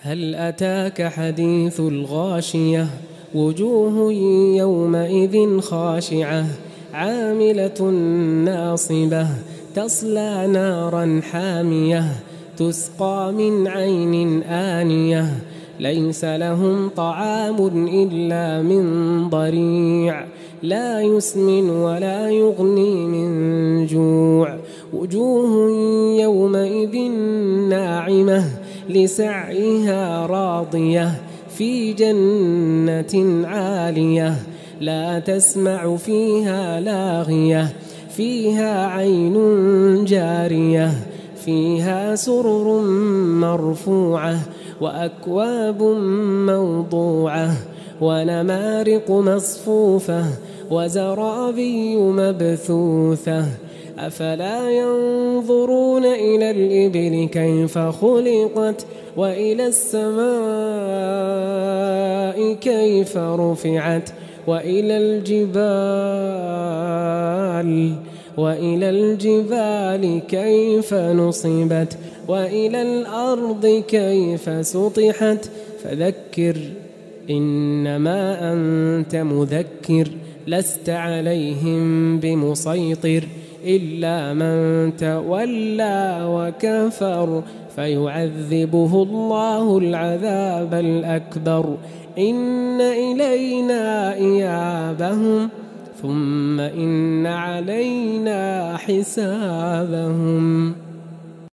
هل أتاك حديث الغاشية وجوه يومئذ خاشعة عاملة ناصبة تصلى نارا حامية تسقى من عين آنية ليس لهم طعام إلا من ضريع لا يسمن ولا يغني من جوع وجوه يومئذ ناعمة لسعيها راضية في جنة عالية لا تسمع فيها لاغية فيها عين جارية فيها سرر مرفوعة وأكواب موضوعة ونمارق مصفوفة وزرابي مبثوثة أفلا ينظرون إلى الإبل كيف خلقت وإلى السماء كيف رفعت وإلى الجبال كيف نصبت وإلى الأرض كيف سطحت فذكر إنما أنت مذكر لست عليهم بمسيطر إلا من تولى وكفر فيعذبه الله العذاب الأكبر إن إلينا إيابهم ثم إن علينا حسابهم.